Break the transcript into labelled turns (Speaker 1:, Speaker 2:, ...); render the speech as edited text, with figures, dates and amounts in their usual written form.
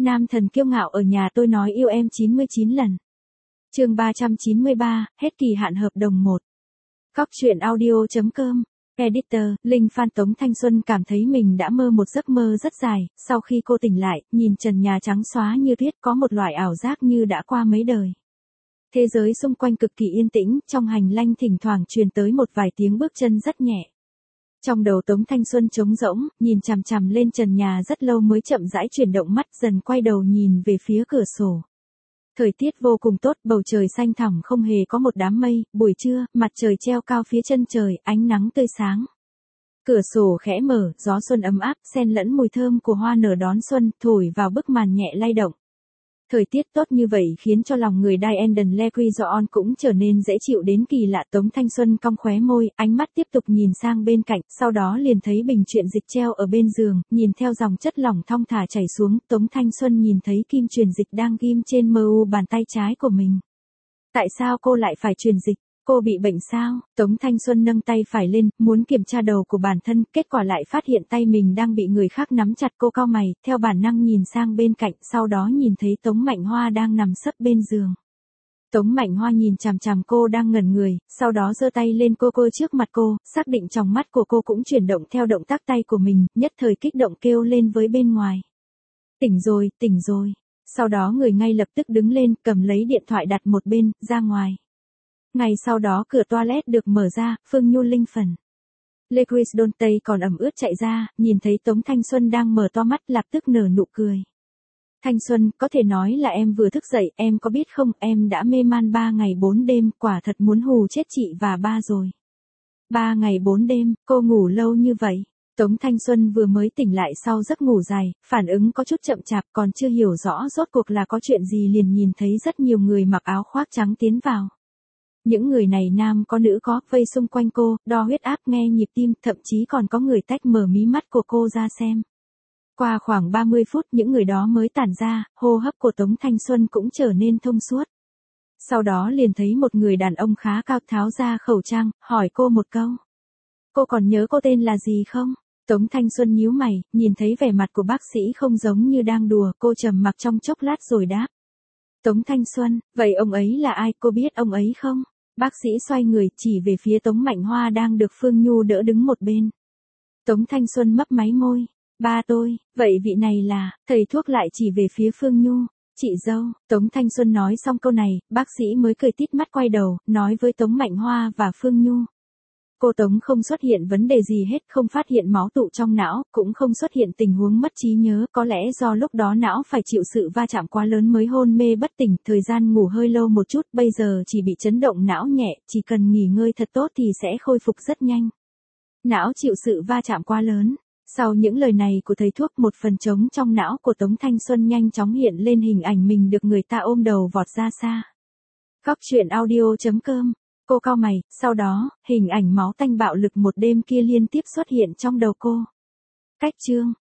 Speaker 1: Nam thần kiêu ngạo ở nhà tôi nói yêu em 99 lần. Chương 393, hết kỳ hạn hợp đồng 1. Góc truyện audio.com. Editor, Linh Phan. Tống Thanh Xuân cảm thấy mình đã mơ một giấc mơ rất dài, sau khi cô tỉnh lại, nhìn trần nhà trắng xóa như tuyết có một loại ảo giác như đã qua mấy đời. Thế giới xung quanh cực kỳ yên tĩnh, trong hành lang thỉnh thoảng truyền tới một vài tiếng bước chân rất nhẹ. Trong đầu Tống Thanh Xuân trống rỗng, nhìn chằm chằm lên trần nhà rất lâu mới chậm rãi chuyển động mắt dần quay đầu nhìn về phía cửa sổ. Thời tiết vô cùng tốt, bầu trời xanh thẳm không hề có một đám mây, buổi trưa, mặt trời treo cao phía chân trời, ánh nắng tươi sáng. Cửa sổ khẽ mở, gió xuân ấm áp, xen lẫn mùi thơm của hoa nở đón xuân, thổi vào bức màn nhẹ lay động. Thời tiết tốt như vậy khiến cho lòng người Diane Lequizon cũng trở nên dễ chịu đến kỳ lạ. Tống Thanh Xuân cong khóe môi, ánh mắt tiếp tục nhìn sang bên cạnh, sau đó liền thấy bình truyền dịch treo ở bên giường, nhìn theo dòng chất lỏng thong thả chảy xuống, Tống Thanh Xuân nhìn thấy kim truyền dịch đang ghim trên mu bàn tay trái của mình. Tại sao cô lại phải truyền dịch? Cô bị bệnh sao? Tống Thanh Xuân nâng tay phải lên, muốn kiểm tra đầu của bản thân, kết quả lại phát hiện tay mình đang bị người khác nắm chặt. Cô cau mày, theo bản năng nhìn sang bên cạnh, sau đó nhìn thấy Tống Mạnh Hoa đang nằm sấp bên giường. Tống Mạnh Hoa nhìn chằm chằm cô đang ngẩn người, sau đó giơ tay lên cô trước mặt cô, xác định trong mắt của cô cũng chuyển động theo động tác tay của mình, nhất thời kích động kêu lên với bên ngoài. Tỉnh rồi, tỉnh rồi. Sau đó người ngay lập tức đứng lên, cầm lấy điện thoại đặt một bên, ra ngoài. Ngày sau đó cửa toilet được mở ra, Phương Nhu Linh phần. Lequizon Tây còn ẩm ướt chạy ra, nhìn thấy Tống Thanh Xuân đang mở to mắt lập tức nở nụ cười. Thanh Xuân, có thể nói là em vừa thức dậy, em có biết không, em đã mê man 3 ngày 4 đêm, quả thật muốn hù chết chị và ba rồi. 3 ngày 4 đêm, cô ngủ lâu như vậy. Tống Thanh Xuân vừa mới tỉnh lại sau giấc ngủ dài, phản ứng có chút chậm chạp, còn chưa hiểu rõ rốt cuộc là có chuyện gì liền nhìn thấy rất nhiều người mặc áo khoác trắng tiến vào. Những người này nam có nữ có, vây xung quanh cô, đo huyết áp, nghe nhịp tim, thậm chí còn có người tách mở mí mắt của cô ra xem. Qua khoảng 30 phút những người đó mới tản ra, hô hấp của Tống Thanh Xuân cũng trở nên thông suốt. Sau đó liền thấy một người đàn ông khá cao tháo ra khẩu trang, hỏi cô một câu. Cô còn nhớ cô tên là gì không? Tống Thanh Xuân nhíu mày, nhìn thấy vẻ mặt của bác sĩ không giống như đang đùa, cô trầm mặc trong chốc lát rồi đáp. Tống Thanh Xuân, vậy ông ấy là ai, cô biết ông ấy không? Bác sĩ xoay người, chỉ về phía Tống Mạnh Hoa đang được Phương Nhu đỡ đứng một bên. Tống Thanh Xuân mấp máy môi. Ba tôi, vậy vị này là, thầy thuốc lại chỉ về phía Phương Nhu. Chị dâu, Tống Thanh Xuân nói xong câu này, bác sĩ mới cười tít mắt quay đầu, nói với Tống Mạnh Hoa và Phương Nhu. Cô Tống không xuất hiện vấn đề gì hết, không phát hiện máu tụ trong não, cũng không xuất hiện tình huống mất trí nhớ, có lẽ do lúc đó não phải chịu sự va chạm quá lớn mới hôn mê bất tỉnh, thời gian ngủ hơi lâu một chút, bây giờ chỉ bị chấn động não nhẹ, chỉ cần nghỉ ngơi thật tốt thì sẽ khôi phục rất nhanh. Não chịu sự va chạm quá lớn. Sau những lời này của thầy thuốc, một phần trống trong não của Tống Thanh Xuân nhanh chóng hiện lên hình ảnh mình được người ta ôm đầu vọt ra xa. Góc truyện audio.com. Cô cau mày, sau đó, hình ảnh máu tanh bạo lực một đêm kia liên tiếp xuất hiện trong đầu cô. Cách chương.